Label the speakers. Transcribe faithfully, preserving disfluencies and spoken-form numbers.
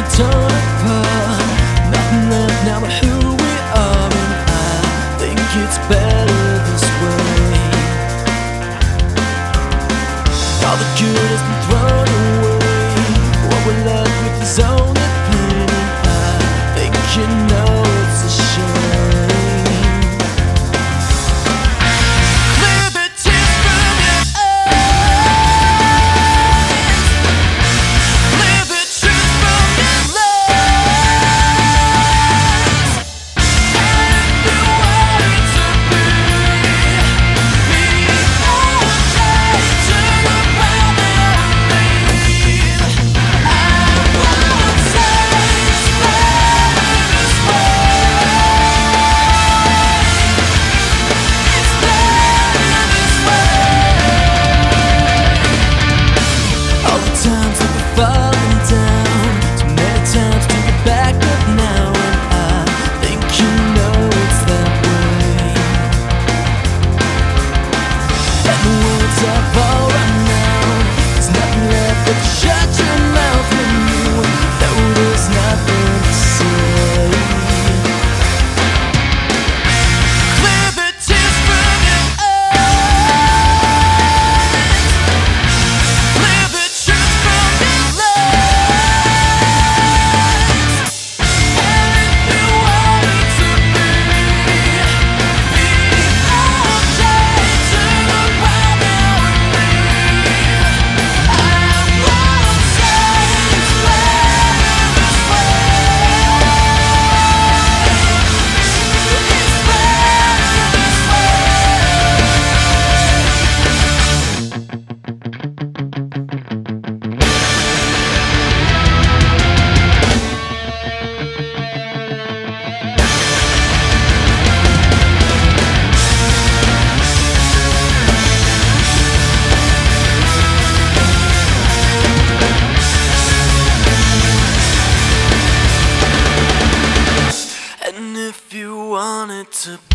Speaker 1: been torn apart. Nothing left now but who we are, and I think it's better this way. All the good has been thrown away. What we're left with is only pain, and I think you know it's a shame. Clear the tears from your eyes. Clear the truth from your lies. And if you want it to be, be okay to the family. I won't say it's better this way. It's better this way. All the times that we've fallen down, so many times to get back up now, and I think you know it's that way. And the words are all right now. There's nothing left but to shut your mouth when you know there's nothing to say. Clear the tears from your eyes. Clear the truth from your lies. And if you want it to be, be okay to the family. I won't say it's better this way. It's better this And if you want it to be